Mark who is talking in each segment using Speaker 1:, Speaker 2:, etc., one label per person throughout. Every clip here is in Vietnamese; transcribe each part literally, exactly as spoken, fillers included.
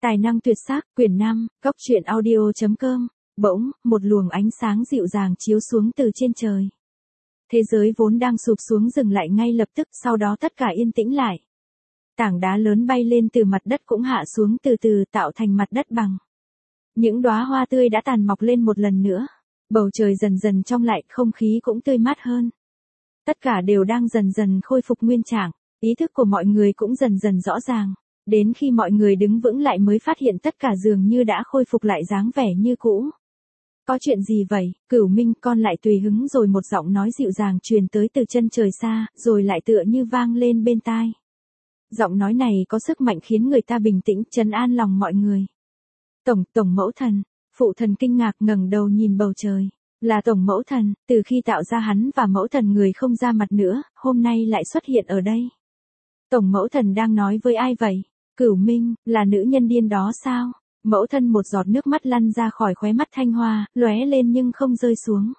Speaker 1: Tài năng tuyệt sắc, quyển năm, góc truyện audio chấm com. Bỗng, một luồng ánh sáng dịu dàng chiếu xuống từ trên trời. Thế giới vốn đang sụp xuống dừng lại ngay lập tức, sau đó tất cả yên tĩnh lại. Tảng đá lớn bay lên từ mặt đất cũng hạ xuống từ từ, tạo thành mặt đất bằng. Những đóa hoa tươi đã tàn mọc lên một lần nữa. Bầu trời dần dần trong lại, không khí cũng tươi mát hơn. Tất cả đều đang dần dần khôi phục nguyên trạng, ý thức của mọi người cũng dần dần rõ ràng. Đến khi mọi người đứng vững lại mới phát hiện tất cả dường như đã khôi phục lại dáng vẻ như cũ. Có chuyện gì vậy, Cửu Minh, con lại tùy hứng rồi, một giọng nói dịu dàng truyền tới từ chân trời xa, rồi lại tựa như vang lên bên tai. Giọng nói này có sức mạnh khiến người ta bình tĩnh, trấn an lòng mọi người. Tổng, Tổng Mẫu Thần, Phụ Thần kinh ngạc ngẩng đầu nhìn bầu trời. Là Tổng Mẫu Thần, từ khi tạo ra hắn và Mẫu Thần người không ra mặt nữa, hôm nay lại xuất hiện ở đây. Tổng Mẫu Thần đang nói với ai vậy? Cửu Minh, là nữ nhân điên đó sao? Mẫu Thân, một giọt nước mắt lăn ra khỏi khóe mắt Thanh Hoa, lóe lên nhưng không rơi xuống.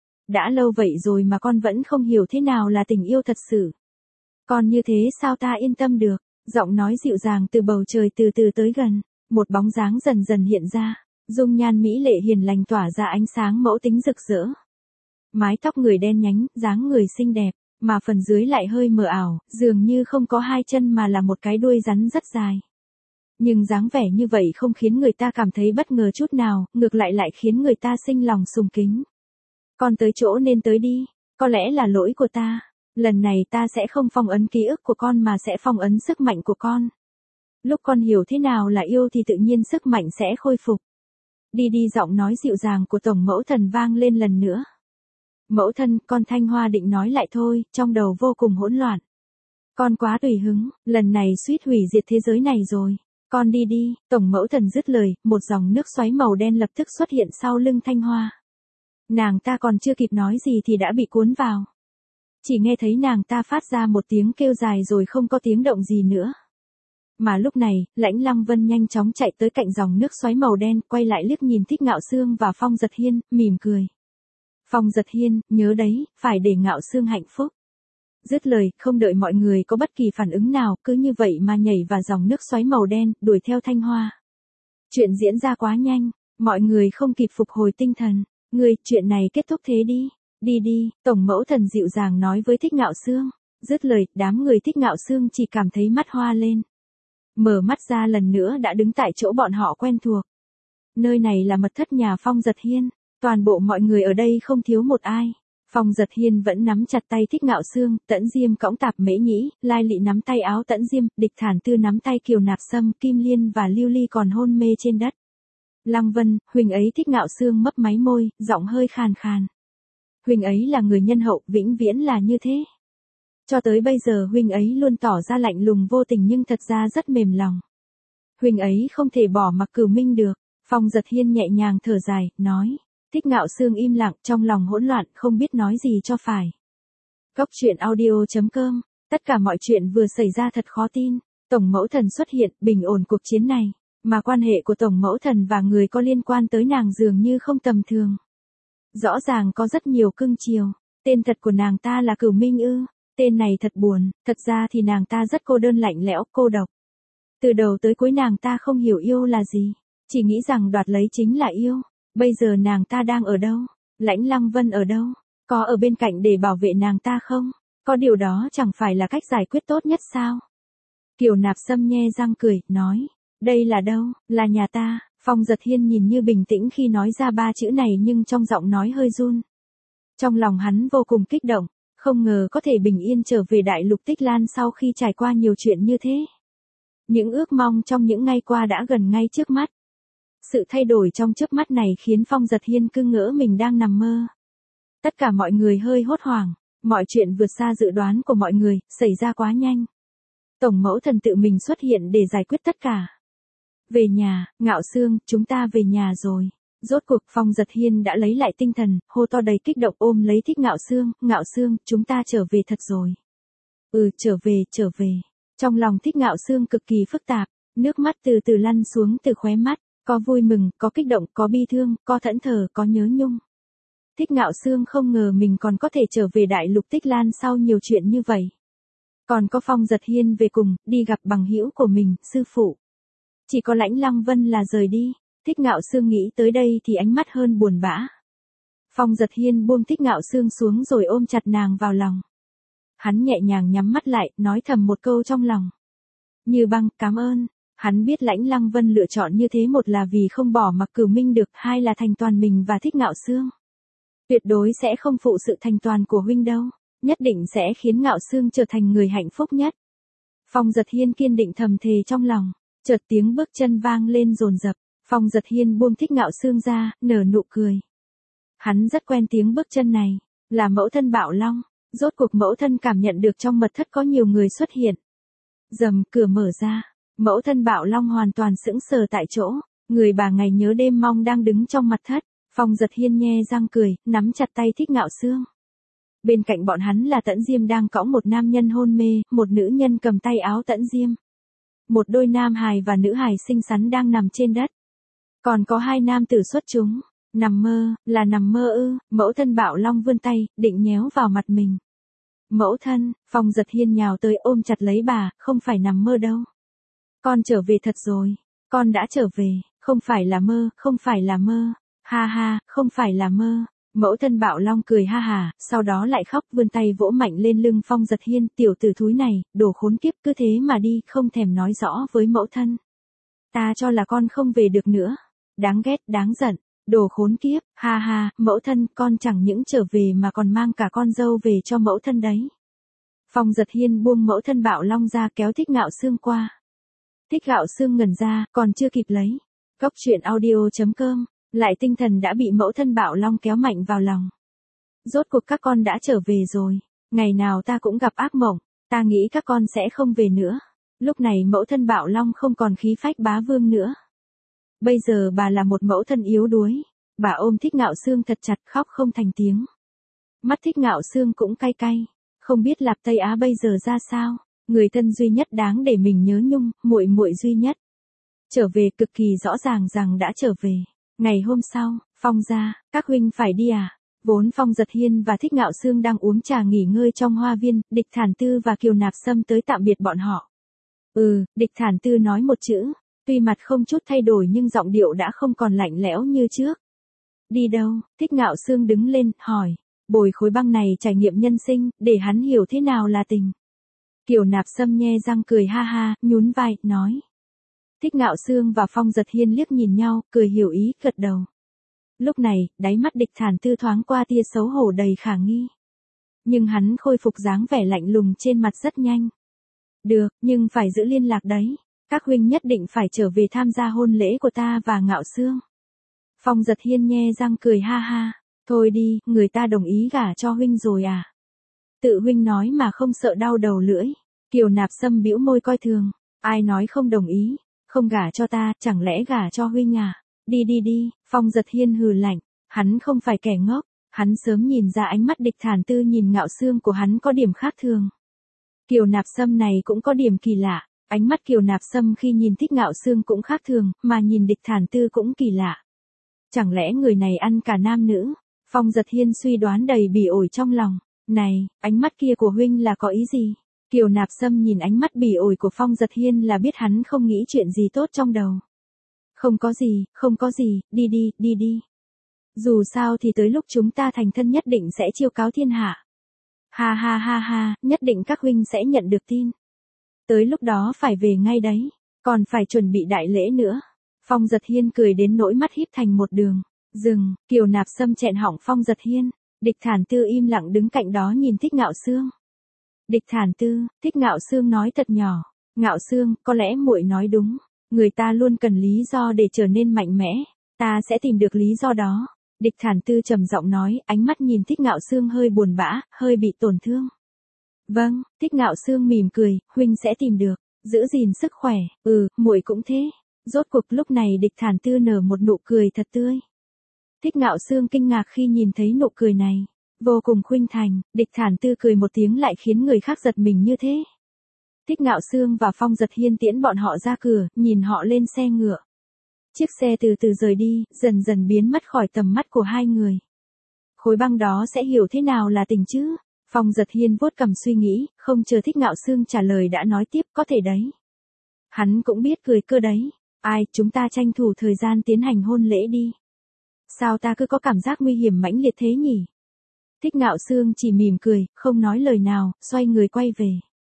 Speaker 1: Đã lâu vậy rồi mà con vẫn không hiểu thế nào là tình yêu thật sự. Con như thế sao ta yên tâm được? Giọng nói dịu dàng từ bầu trời từ từ tới gần, một bóng dáng dần dần hiện ra, dung nhan mỹ lệ hiền lành tỏa ra ánh sáng mẫu tính rực rỡ. Mái tóc người đen nhánh, dáng người xinh đẹp, mà phần dưới lại hơi mờ ảo, dường như không có hai chân mà là một cái đuôi rắn rất dài. Nhưng dáng vẻ như vậy không khiến người ta cảm thấy bất ngờ chút nào, ngược lại lại khiến người ta sinh lòng sùng kính. Con tới chỗ nên tới đi, có lẽ là lỗi của ta. Lần này ta sẽ không phong ấn ký ức của con mà sẽ phong ấn sức mạnh của con. Lúc con hiểu thế nào là yêu thì tự nhiên sức mạnh sẽ khôi phục. Đi đi, giọng nói dịu dàng của Tổng Mẫu Thần vang lên lần nữa. Mẫu Thân, con Thanh Hoa định nói lại thôi, trong đầu vô cùng hỗn loạn. Con quá tùy hứng, lần này suýt hủy diệt thế giới này rồi. Con đi đi, Tổng Mẫu Thần dứt lời, một dòng nước xoáy màu đen lập tức xuất hiện sau lưng Thanh Hoa. Nàng ta còn chưa kịp nói gì thì đã bị cuốn vào. Chỉ nghe thấy nàng ta phát ra một tiếng kêu dài rồi không có tiếng động gì nữa. Mà lúc này, Lãnh Lăng Vân nhanh chóng chạy tới cạnh dòng nước xoáy màu đen, quay lại liếc nhìn Thích Ngạo Xương và Phong Giật Hiên, mỉm cười. Phong Giật Hiên, nhớ đấy, phải để Ngạo Xương hạnh phúc. Dứt lời, không đợi mọi người có bất kỳ phản ứng nào, cứ như vậy mà nhảy vào dòng nước xoáy màu đen, đuổi theo Thanh Hoa. Chuyện diễn ra quá nhanh, mọi người không kịp phục hồi tinh thần. Ngươi, chuyện này kết thúc thế đi. Đi đi, Tổng Mẫu Thần dịu dàng nói với Thích Ngạo Xương. Dứt lời, đám người Thích Ngạo Xương chỉ cảm thấy mắt hoa lên. Mở mắt ra lần nữa đã đứng tại chỗ bọn họ quen thuộc. Nơi này là mật thất nhà Phong Giật Hiên. Toàn bộ mọi người ở đây không thiếu một ai. Phong Giật Hiên vẫn nắm chặt tay Thích Ngạo Xương, Tẫn Diêm cõng Tạp Mễ Nhĩ, Lai Lị nắm tay áo Tẫn Diêm, Địch Thản Tư nắm tay Kiều Nạp Sâm, Kim Liên và Lưu Ly còn hôn mê trên đất. Lăng Vân, huynh ấy, Thích Ngạo Xương mấp máy môi, giọng hơi khàn khàn. Huynh ấy là người nhân hậu, vĩnh viễn là như thế. Cho tới bây giờ huynh ấy luôn tỏ ra lạnh lùng vô tình nhưng thật ra rất mềm lòng. Huynh ấy không thể bỏ mặc Cửu Minh được. Phong Giật Hiên nhẹ nhàng thở dài, nói. Thích Ngạo Xương im lặng, trong lòng hỗn loạn, không biết nói gì cho phải. Góc truyện audio chấm com. Tất cả mọi chuyện vừa xảy ra thật khó tin. Tổng Mẫu Thần xuất hiện, bình ổn cuộc chiến này. Mà quan hệ của Tổng Mẫu Thần và người có liên quan tới nàng dường như không tầm thường. Rõ ràng có rất nhiều cưng chiều. Tên thật của nàng ta là Cửu Minh ư? Tên này thật buồn, thật ra thì nàng ta rất cô đơn lạnh lẽo, cô độc. Từ đầu tới cuối nàng ta không hiểu yêu là gì. Chỉ nghĩ rằng đoạt lấy chính là yêu. Bây giờ nàng ta đang ở đâu? Lãnh Lăng Vân ở đâu? Có ở bên cạnh để bảo vệ nàng ta không? Có điều đó chẳng phải là cách giải quyết tốt nhất sao? Kiều Nạp Sâm nhe răng cười, nói. Đây là đâu? Là nhà ta. Phong Giật Hiên nhìn như bình tĩnh khi nói ra ba chữ này nhưng trong giọng nói hơi run. Trong lòng hắn vô cùng kích động, không ngờ có thể bình yên trở về Đại Lục Tích Lan sau khi trải qua nhiều chuyện như thế. Những ước mong trong những ngày qua đã gần ngay trước mắt. Sự thay đổi trong chớp mắt này khiến Phong Giật Hiên cứ ngỡ mình đang nằm mơ. Tất cả mọi người hơi hốt hoảng, mọi chuyện vượt xa dự đoán của mọi người, xảy ra quá nhanh. Tổng Mẫu Thần tự mình xuất hiện để giải quyết tất cả. Về nhà, Ngạo Xương, chúng ta về nhà rồi. Rốt cuộc Phong Giật Hiên đã lấy lại tinh thần, hô to đầy kích động ôm lấy Thích Ngạo Xương, Ngạo Xương, chúng ta trở về thật rồi. Ừ, trở về, trở về. Trong lòng Thích Ngạo Xương cực kỳ phức tạp, nước mắt từ từ lăn xuống từ khóe mắt, có vui mừng, có kích động, có bi thương, có thẫn thờ, có nhớ nhung. Thích Ngạo Xương không ngờ mình còn có thể trở về Đại Lục Tích Lan sau nhiều chuyện như vậy. Còn có Phong Giật Hiên về cùng, đi gặp bằng hữu của mình, sư phụ. Chỉ có Lãnh Lăng Vân là rời đi. Thích Ngạo Sương nghĩ tới đây thì ánh mắt hơn buồn bã. Phong Giật Hiên buông Thích Ngạo Sương xuống rồi ôm chặt nàng vào lòng. Hắn nhẹ nhàng nhắm mắt lại, nói thầm một câu trong lòng. Như Băng, cảm ơn. Hắn biết Lãnh Lăng Vân lựa chọn như thế, một là vì không bỏ mặc Cửu Minh được, hai là thành toàn mình và Thích Ngạo Sương. Tuyệt đối sẽ không phụ sự thành toàn của huynh đâu, nhất định sẽ khiến Ngạo Sương trở thành người hạnh phúc nhất. Phong Giật Hiên kiên định thầm thề trong lòng, chợt tiếng bước chân vang lên dồn dập, Phong Giật Hiên buông Thích Ngạo Sương ra, nở nụ cười. Hắn rất quen tiếng bước chân này, là mẫu thân Bạo Long, rốt cuộc mẫu thân cảm nhận được trong mật thất có nhiều người xuất hiện. Rầm, cửa mở ra, mẫu thân Bạo Long hoàn toàn sững sờ tại chỗ, người bà ngày nhớ đêm mong đang đứng trong mật thất. Phong Giật Hiên nhe răng cười, nắm chặt tay Thích Ngạo Sương. Bên cạnh bọn hắn là Tẫn Diêm đang cõng một nam nhân hôn mê, một nữ nhân cầm tay áo Tẫn Diêm. Một đôi nam hài và nữ hài xinh xắn đang nằm trên đất. Còn có hai nam tử xuất chúng, nằm mơ, là nằm mơ ư? Mẫu thân Bạo Long vươn tay, định nhéo vào mặt mình. Mẫu thân, Phong Giật Hiên nhào tới ôm chặt lấy bà, không phải nằm mơ đâu. Con trở về thật rồi, con đã trở về, không phải là mơ, không phải là mơ. Ha ha, không phải là mơ. Mẫu thân Bạo Long cười ha hà, sau đó lại khóc, vươn tay vỗ mạnh lên lưng Phong Giật Hiên, tiểu tử thúi này, đồ khốn kiếp, cứ thế mà đi, không thèm nói rõ với mẫu thân. Ta cho là con không về được nữa. Đáng ghét, đáng giận, đồ khốn kiếp, ha ha, mẫu thân, con chẳng những trở về mà còn mang cả con dâu về cho mẫu thân đấy. Phong Giật Hiên buông mẫu thân Bạo Long ra, kéo Thích Ngạo Sương qua. Thích Ngạo Sương ngẩn ra, còn chưa kịp lấy. Cốc truyện audio chấm com lại tinh thần đã bị mẫu thân Bạo Long kéo mạnh vào lòng. Rốt cuộc các con đã trở về rồi, ngày nào ta cũng gặp ác mộng, ta nghĩ các con sẽ không về nữa. Lúc này mẫu thân Bạo Long không còn khí phách bá vương nữa. Bây giờ bà là một mẫu thân yếu đuối, bà ôm Thích Ngạo Sương thật chặt, khóc không thành tiếng. Mắt Thích Ngạo Sương cũng cay cay, không biết Lạp Tây Á bây giờ ra sao, người thân duy nhất đáng để mình nhớ nhung, muội muội duy nhất. Trở về, cực kỳ rõ ràng rằng đã trở về. Ngày hôm sau, Phong gia, các huynh phải đi à? Vốn Phong Giật Hiên và Thích Ngạo Sương đang uống trà nghỉ ngơi trong hoa viên, Địch Thản Tư và Kiều Nạp Sâm tới tạm biệt bọn họ. Ừ, Địch Thản Tư nói một chữ, tuy mặt không chút thay đổi nhưng giọng điệu đã không còn lạnh lẽo như trước. Đi đâu? Thích Ngạo Sương đứng lên, hỏi. Bồi Khối Băng này trải nghiệm nhân sinh, để hắn hiểu thế nào là tình. Kiều Nạp Sâm nhe răng cười ha ha, nhún vai, nói. Thích Ngạo Sương và Phong Giật Hiên liếc nhìn nhau, cười hiểu ý, gật đầu. Lúc này, đáy mắt Địch Thản Tư thoáng qua tia xấu hổ đầy khả nghi. Nhưng hắn khôi phục dáng vẻ lạnh lùng trên mặt rất nhanh. Được, nhưng phải giữ liên lạc đấy. Các huynh nhất định phải trở về tham gia hôn lễ của ta và Ngạo Sương. Phong Giật Hiên nhe răng cười ha ha. Thôi đi, người ta đồng ý gả cho huynh rồi à? Tự huynh nói mà không sợ đau đầu lưỡi. Kiều Nạp Sâm bĩu môi coi thường. Ai nói không đồng ý? Không gả cho ta, chẳng lẽ gả cho huynh à? Đi đi đi, Phong Giật Hiên hừ lạnh. Hắn không phải kẻ ngốc. Hắn sớm nhìn ra ánh mắt Địch Thản Tư nhìn Ngạo Sương của hắn có điểm khác thường. Kiều Nạp Sâm này cũng có điểm kỳ lạ. Ánh mắt Kiều Nạp Sâm khi nhìn Thích Ngạo Sương cũng khác thường, mà nhìn Địch Thản Tư cũng kỳ lạ. Chẳng lẽ người này ăn cả nam nữ? Phong Giật Hiên suy đoán đầy bỉ ổi trong lòng. Này, ánh mắt kia của huynh là có ý gì? Kiều Nạp Sâm nhìn ánh mắt bỉ ổi của Phong Giật Hiên là biết hắn không nghĩ chuyện gì tốt trong đầu. Không có gì, không có gì, đi đi, đi đi. Dù sao thì tới lúc chúng ta thành thân nhất định sẽ chiêu cáo thiên hạ. Ha ha ha ha, nhất định các huynh sẽ nhận được tin. Tới lúc đó phải về ngay đấy, còn phải chuẩn bị đại lễ nữa. Phong Giật Hiên cười đến nỗi mắt híp thành một đường. Dừng, Kiều Nạp Sâm chẹn họng Phong Giật Hiên. Địch Thản Tư im lặng đứng cạnh đó nhìn Thích Ngạo Sương. Địch Thản Tư, Thích Ngạo Sương nói thật nhỏ. Ngạo Sương, có lẽ muội nói đúng. Người ta luôn cần lý do để trở nên mạnh mẽ. Ta sẽ tìm được lý do đó. Địch Thản Tư trầm giọng nói, ánh mắt nhìn Thích Ngạo Sương hơi buồn bã, hơi bị tổn thương. Vâng, Thích Ngạo Sương mỉm cười, huynh sẽ tìm được. Giữ gìn sức khỏe, ừ, muội cũng thế. Rốt cuộc lúc này Địch Thản Tư nở một nụ cười thật tươi. Thích Ngạo Sương kinh ngạc khi nhìn thấy nụ cười này. Vô cùng khuynh thành, Địch Thản Tư cười một tiếng lại khiến người khác giật mình như thế. Thích Ngạo Sương và Phong Giật Hiên tiễn bọn họ ra cửa, nhìn họ lên xe ngựa. Chiếc xe từ từ rời đi, dần dần biến mất khỏi tầm mắt của hai người. Khối Băng đó sẽ hiểu thế nào là tình chứ? Phong Giật Hiên vuốt cằm suy nghĩ, không chờ Thích Ngạo Sương trả lời đã nói tiếp, có thể đấy. Hắn cũng biết cười cơ đấy. Ai, chúng ta tranh thủ thời gian tiến hành hôn lễ đi. Sao ta cứ có cảm giác nguy hiểm mãnh liệt thế nhỉ? Thích Ngạo Sương chỉ mỉm cười, không nói lời nào, xoay người quay về.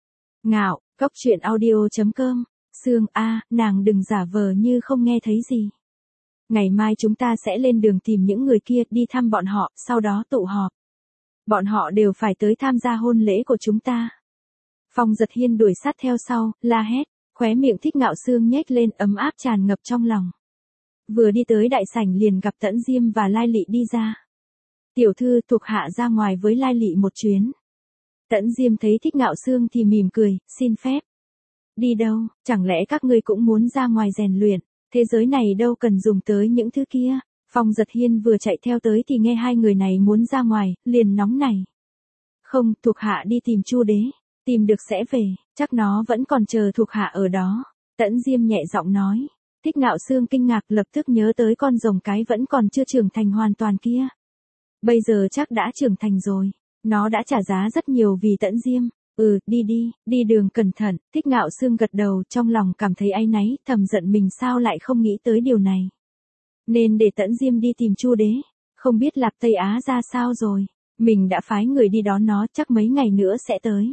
Speaker 1: Ngạo, cốc truyện audio chấm com, Sương a, nàng đừng giả vờ như không nghe thấy gì. Ngày mai chúng ta sẽ lên đường tìm những người kia, đi thăm bọn họ, sau đó tụ họp. Bọn họ đều phải tới tham gia hôn lễ của chúng ta. Phong Giật Hiên đuổi sát theo sau, la hét, khóe miệng Thích Ngạo Sương nhếch lên, ấm áp tràn ngập trong lòng. Vừa đi tới đại sảnh liền gặp Tẫn Diêm và Lai Lị đi ra. Tiểu thư, thuộc hạ ra ngoài với Lai Lị một chuyến. Tẫn Diêm thấy Thích Ngạo Sương thì mỉm cười, xin phép. Đi đâu, chẳng lẽ các ngươi cũng muốn ra ngoài rèn luyện, thế giới này đâu cần dùng tới những thứ kia. Phong Giật Hiên vừa chạy theo tới thì nghe hai người này muốn ra ngoài, liền nóng nảy. Không, thuộc hạ đi tìm Chu Đế, tìm được sẽ về, chắc nó vẫn còn chờ thuộc hạ ở đó. Tẫn Diêm nhẹ giọng nói. Thích Ngạo Sương kinh ngạc, lập tức nhớ tới con rồng cái vẫn còn chưa trưởng thành hoàn toàn kia. Bây giờ chắc đã trưởng thành rồi, nó đã trả giá rất nhiều vì Tẫn Diêm. Ừ, đi đi, đi đường cẩn thận. Thích Ngạo Sương gật đầu, trong lòng cảm thấy áy náy, thầm giận mình sao lại không nghĩ tới điều này. Nên để Tẫn Diêm đi tìm Chu Đế, không biết Lạc Tây Á ra sao rồi. Mình đã phái người đi đón nó, chắc mấy ngày nữa sẽ tới.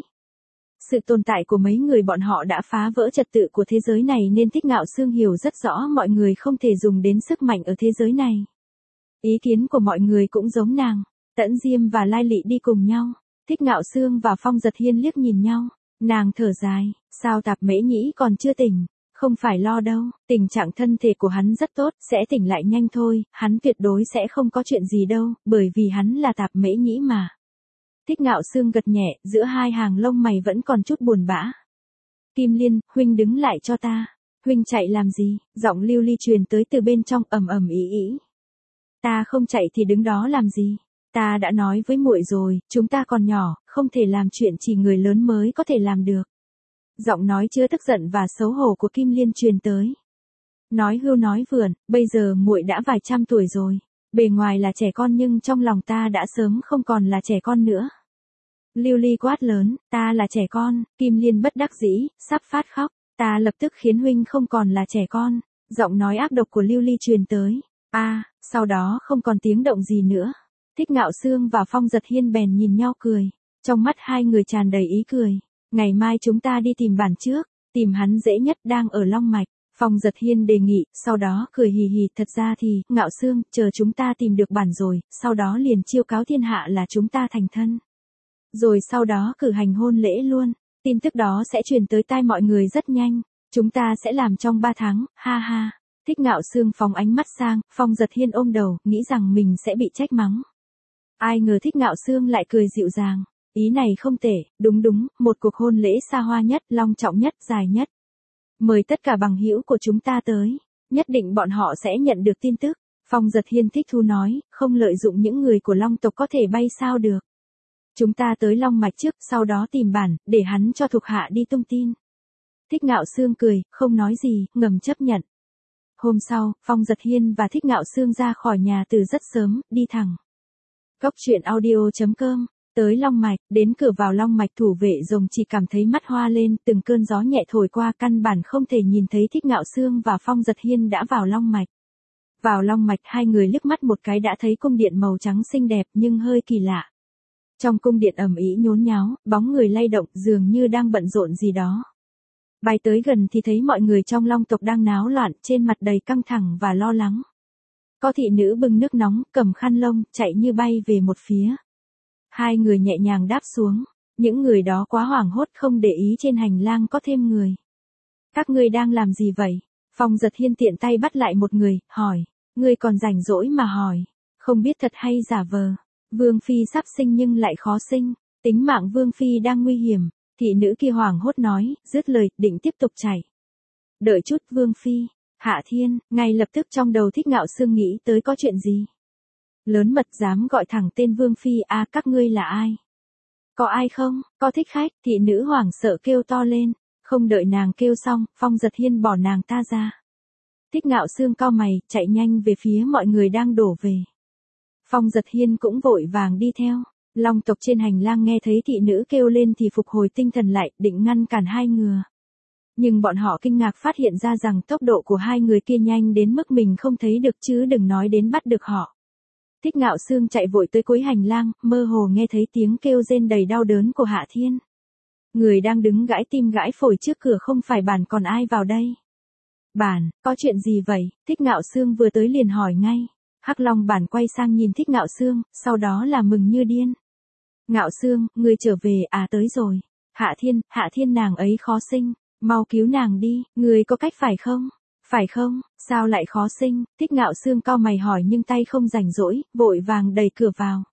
Speaker 1: Sự tồn tại của mấy người bọn họ đã phá vỡ trật tự của thế giới này nên Thích Ngạo Sương hiểu rất rõ mọi người không thể dùng đến sức mạnh ở thế giới này. Ý kiến của mọi người cũng giống nàng. Tẫn Diêm và Lai Lị đi cùng nhau. Thích Ngạo Sương và Phong Giật Hiên liếc nhìn nhau. Nàng thở dài, sao Tạp Mễ Nhĩ còn chưa tỉnh? Không phải lo đâu, tình trạng thân thể của hắn rất tốt, sẽ tỉnh lại nhanh thôi, hắn tuyệt đối sẽ không có chuyện gì đâu, bởi vì hắn là Tạp Mễ Nhĩ mà. Thích Ngạo Sương gật nhẹ, giữa hai hàng lông mày vẫn còn chút buồn bã. Kim Liên, huynh đứng lại cho ta. Huynh chạy làm gì? Giọng Lưu Ly truyền tới từ bên trong, ầm ầm ĩ ĩ. Ta không chạy thì đứng đó làm gì? Ta đã nói với muội rồi, chúng ta còn nhỏ, không thể làm chuyện chỉ người lớn mới có thể làm được. Giọng nói chứa tức giận và xấu hổ của Kim Liên truyền tới. Nói hưu nói vượn, bây giờ muội đã vài trăm tuổi rồi, bề ngoài là trẻ con nhưng trong lòng ta đã sớm không còn là trẻ con nữa. Lưu Ly quát lớn, ta là trẻ con. Kim Liên bất đắc dĩ, sắp phát khóc. Ta lập tức khiến huynh không còn là trẻ con. Giọng nói ác độc của Lưu Ly truyền tới. A, à, sau đó không còn tiếng động gì nữa. Thích Ngạo Sương và Phong Giật Hiên bèn nhìn nhau cười. Trong mắt hai người tràn đầy ý cười. Ngày mai chúng ta đi tìm bản trước, tìm hắn dễ nhất đang ở Long Mạch. Phong Giật Hiên đề nghị, sau đó cười hì hì, thật ra thì, Ngạo Sương, chờ chúng ta tìm được bản rồi, sau đó liền chiêu cáo thiên hạ là chúng ta thành thân. Rồi sau đó cử hành hôn lễ luôn, tin tức đó sẽ truyền tới tai mọi người rất nhanh, chúng ta sẽ làm trong ba tháng, ha ha. Thích Ngạo Sương phóng ánh mắt sang, Phong Giật Hiên ôm đầu, nghĩ rằng mình sẽ bị trách mắng. Ai ngờ Thích Ngạo Sương lại cười dịu dàng, ý này không tệ, đúng đúng, một cuộc hôn lễ xa hoa nhất, long trọng nhất, dài nhất. Mời tất cả bằng hữu của chúng ta tới, nhất định bọn họ sẽ nhận được tin tức. Phong Giật Hiên thích thú nói, không lợi dụng những người của Long tộc có thể bay sao được. Chúng ta tới Long Mạch trước, sau đó tìm bản, để hắn cho thuộc hạ đi tung tin. Thích Ngạo Sương cười, không nói gì, ngầm chấp nhận. Hôm sau, Phong Giật Hiên và Thích Ngạo Sương ra khỏi nhà từ rất sớm, đi thẳng. Cốc truyện audio chấm com, tới Long Mạch, đến cửa vào Long Mạch thủ vệ rồng chỉ cảm thấy mắt hoa lên, từng cơn gió nhẹ thổi qua căn bản không thể nhìn thấy Thích Ngạo Sương và Phong Giật Hiên đã vào Long Mạch. Vào Long Mạch hai người liếc mắt một cái đã thấy cung điện màu trắng xinh đẹp nhưng hơi kỳ lạ. Trong cung điện ầm ĩ nhốn nháo, bóng người lay động dường như đang bận rộn gì đó. Bay tới gần thì thấy mọi người trong Long tộc đang náo loạn, trên mặt đầy căng thẳng và lo lắng. Có thị nữ bưng nước nóng, cầm khăn lông, chạy như bay về một phía. Hai người nhẹ nhàng đáp xuống, những người đó quá hoảng hốt không để ý trên hành lang có thêm người. Các ngươi đang làm gì vậy? Phong Giật Hiên tiện tay bắt lại một người, hỏi, ngươi còn rảnh rỗi mà hỏi, không biết thật hay giả vờ. Vương Phi sắp sinh nhưng lại khó sinh, tính mạng Vương Phi đang nguy hiểm, thị nữ kia hoảng hốt nói, dứt lời, định tiếp tục chạy. Đợi chút Vương Phi, Hạ Thiên, ngay lập tức trong đầu Thích Ngạo Sương nghĩ tới có chuyện gì. Lớn mật dám gọi thẳng tên Vương Phi, à các ngươi là ai? Có ai không, có thích khách, thị nữ hoảng sợ kêu to lên, không đợi nàng kêu xong, Phong Giật Hiên bỏ nàng ta ra. Thích Ngạo Sương cau mày, chạy nhanh về phía mọi người đang đổ về. Phong Giật Hiên cũng vội vàng đi theo. Long tộc trên hành lang nghe thấy thị nữ kêu lên thì phục hồi tinh thần lại, định ngăn cản hai người. Nhưng bọn họ kinh ngạc phát hiện ra rằng tốc độ của hai người kia nhanh đến mức mình không thấy được chứ đừng nói đến bắt được họ. Thích Ngạo Sương chạy vội tới cuối hành lang, mơ hồ nghe thấy tiếng kêu rên đầy đau đớn của Hạ Thiên. Người đang đứng gãi tim gãi phổi trước cửa không phải Bản còn ai vào đây. Bản, có chuyện gì vậy? Thích Ngạo Sương vừa tới liền hỏi ngay. Hắc Long Bản quay sang nhìn Thích Ngạo Sương, sau đó là mừng như điên. Ngạo Sương, người trở về à, tới rồi. Hạ Thiên, Hạ Thiên nàng ấy khó sinh, mau cứu nàng đi, người có cách phải không? Phải không, sao lại khó sinh? Thích Ngạo Sương cau mày hỏi nhưng tay không rảnh rỗi, vội vàng đẩy cửa vào.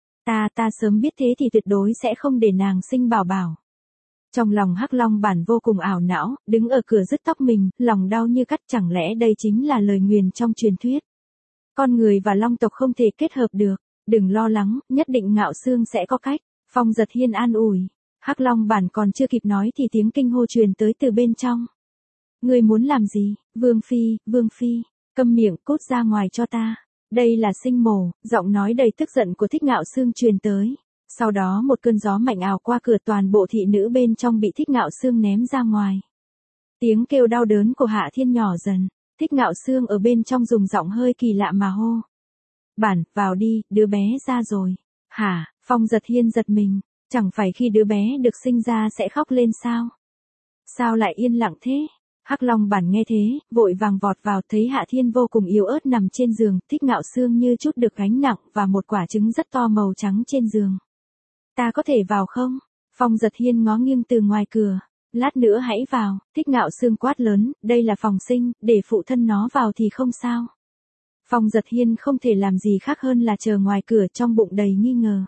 Speaker 1: Ta ta sớm biết thế thì tuyệt đối sẽ không để nàng sinh bảo bảo. Trong lòng Hắc Long Bản vô cùng ảo não, đứng ở cửa rứt tóc mình, lòng đau như cắt, chẳng lẽ đây chính là lời nguyền trong truyền thuyết. Con người và long tộc không thể kết hợp được, đừng lo lắng, nhất định Ngạo Sương sẽ có cách. Phong Giật Hiên an ủi. Hắc Long Bản còn chưa kịp nói thì tiếng kinh hô truyền tới từ bên trong. Ngươi muốn làm gì? Vương Phi, Vương Phi, câm miệng, cút ra ngoài cho ta. Đây là sinh mổ, giọng nói đầy tức giận của Thích Ngạo Sương truyền tới. Sau đó một cơn gió mạnh ào qua cửa, toàn bộ thị nữ bên trong bị Thích Ngạo Sương ném ra ngoài. Tiếng kêu đau đớn của Hạ Thiên nhỏ dần, Thích Ngạo Sương ở bên trong dùng giọng hơi kỳ lạ mà hô. Bản, vào đi, đứa bé ra rồi. Hả? Phong Giật Hiên giật mình, chẳng phải khi đứa bé được sinh ra sẽ khóc lên sao? Sao lại yên lặng thế? Hắc Long Bản nghe thế, vội vàng vọt vào, thấy Hạ Thiên vô cùng yếu ớt nằm trên giường, Thích Ngạo Sương như chút được gánh nặng và một quả trứng rất to màu trắng trên giường. Ta có thể vào không? Phong Giật Hiên ngó nghiêng từ ngoài cửa. Lát nữa hãy vào, Thích Ngạo Sương quát lớn, đây là phòng sinh, để phụ thân nó vào thì không sao. Phong Giật Hiên không thể làm gì khác hơn là chờ ngoài cửa trong bụng đầy nghi ngờ.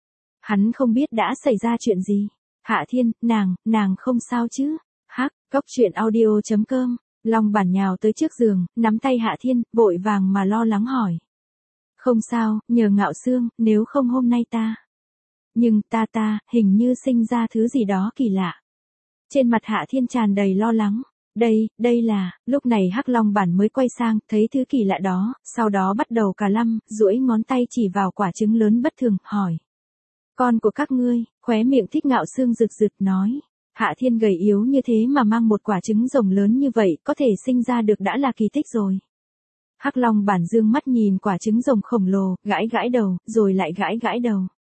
Speaker 1: Hắn không biết đã xảy ra chuyện gì. Hạ Thiên, nàng, nàng không sao chứ? Hắc, Cốc Truyện Audio chấm com. Long Bản nhào tới trước giường, nắm tay Hạ Thiên, vội vàng mà lo lắng hỏi. Không sao, nhờ Ngạo Sương, nếu không hôm nay ta. Nhưng ta ta, hình như sinh ra thứ gì đó kỳ lạ. Trên mặt Hạ Thiên tràn đầy lo lắng. Đây, đây là, lúc này Hắc Long Bản mới quay sang, thấy thứ kỳ lạ đó, sau đó bắt đầu cà lăm, duỗi ngón tay chỉ vào quả trứng lớn bất thường, hỏi. Con của các ngươi, khóe miệng Thích Ngạo Sương rực rực nói. Hạ Thiên gầy yếu như thế mà mang một quả trứng rồng lớn như vậy, có thể sinh ra được đã là kỳ tích rồi. Hắc Long Bản dương mắt nhìn quả trứng rồng khổng lồ, gãi gãi đầu, rồi lại gãi gãi đầu.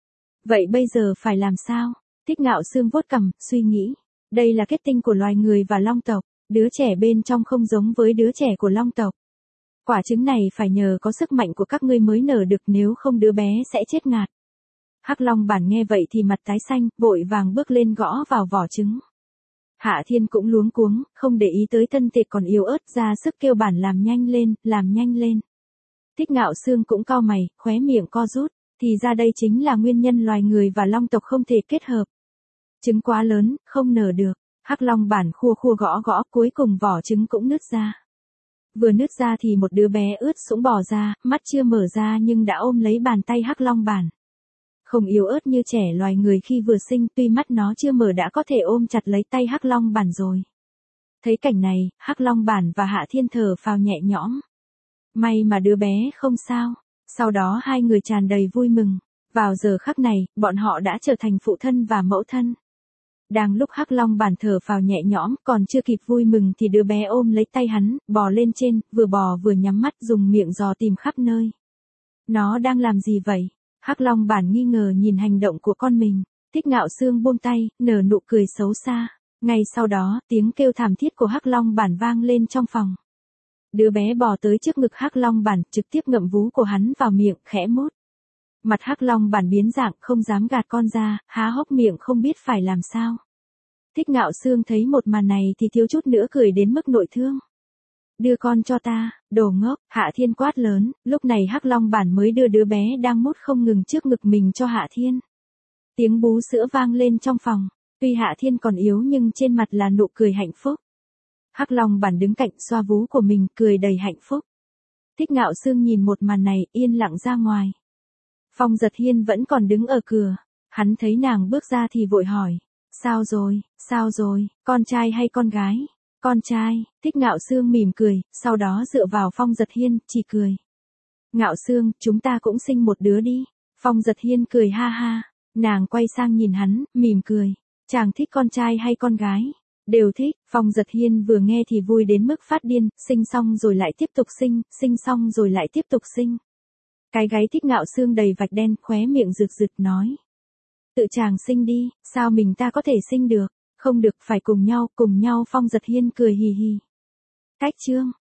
Speaker 1: Vậy bây giờ phải làm sao? Thích Ngạo Sương vuốt cằm, suy nghĩ. Đây là kết tinh của loài người và long tộc, đứa trẻ bên trong không giống với đứa trẻ của long tộc. Quả trứng này phải nhờ có sức mạnh của các ngươi mới nở được, nếu không đứa bé sẽ chết ngạt. Hắc Long Bản nghe vậy thì mặt tái xanh, vội vàng bước lên gõ vào vỏ trứng. Hạ Thiên cũng luống cuống, không để ý tới thân thể còn yếu ớt, ra sức kêu Bản làm nhanh lên, làm nhanh lên. Thích Ngạo Sương cũng cau mày, khóe miệng co rút, thì ra đây chính là nguyên nhân loài người và long tộc không thể kết hợp. Trứng quá lớn, không nở được. Hắc Long Bản khua khua gõ gõ, cuối cùng vỏ trứng cũng nứt ra. Vừa nứt ra thì một đứa bé ướt sũng bò ra, mắt chưa mở ra nhưng đã ôm lấy bàn tay Hắc Long Bản. Không yếu ớt như trẻ loài người khi vừa sinh, tuy mắt nó chưa mở đã có thể ôm chặt lấy tay Hắc Long Bản rồi. Thấy cảnh này, Hắc Long Bản và Hạ Thiên thở phào nhẹ nhõm. May mà đứa bé không sao. Sau đó hai người tràn đầy vui mừng. Vào giờ khắc này, bọn họ đã trở thành phụ thân và mẫu thân. Đang lúc Hắc Long Bản thở phào nhẹ nhõm, còn chưa kịp vui mừng thì đứa bé ôm lấy tay hắn, bò lên trên, vừa bò vừa nhắm mắt dùng miệng dò tìm khắp nơi. Nó đang làm gì vậy? Hắc Long Bản nghi ngờ nhìn hành động của con mình. Thích Ngạo Sương buông tay, nở nụ cười xấu xa. Ngay sau đó, tiếng kêu thảm thiết của Hắc Long Bản vang lên trong phòng. Đứa bé bò tới trước ngực Hắc Long Bản, trực tiếp ngậm vú của hắn vào miệng, khẽ mút. Mặt Hắc Long Bản biến dạng, không dám gạt con ra, há hốc miệng không biết phải làm sao. Thích Ngạo Sương thấy một màn này thì thiếu chút nữa cười đến mức nội thương. Đưa con cho ta, đồ ngốc, Hạ Thiên quát lớn, lúc này Hắc Long Bản mới đưa đứa bé đang mút không ngừng trước ngực mình cho Hạ Thiên. Tiếng bú sữa vang lên trong phòng, tuy Hạ Thiên còn yếu nhưng trên mặt là nụ cười hạnh phúc. Hắc Long Bản đứng cạnh xoa vú của mình, cười đầy hạnh phúc. Thích Ngạo Sương nhìn một màn này, yên lặng ra ngoài. Phong Giật Hiên vẫn còn đứng ở cửa, hắn thấy nàng bước ra thì vội hỏi, sao rồi, sao rồi, con trai hay con gái? Con trai. Thích Ngạo Sương mỉm cười, sau đó dựa vào Phong Giật Hiên, chỉ cười. Ngạo Sương, chúng ta cũng sinh một đứa đi. Phong Giật Hiên cười ha ha, nàng quay sang nhìn hắn, mỉm cười. Chàng thích con trai hay con gái? Đều thích, Phong Giật Hiên vừa nghe thì vui đến mức phát điên, sinh xong rồi lại tiếp tục sinh, sinh xong rồi lại tiếp tục sinh. Cái gáy Thích Ngạo xương đầy vạch đen, khóe miệng rực rực nói. Tự chàng sinh đi, sao mình ta có thể sinh được, không được phải cùng nhau, cùng nhau Phong Giật Hiên cười hì hì. Cách chương.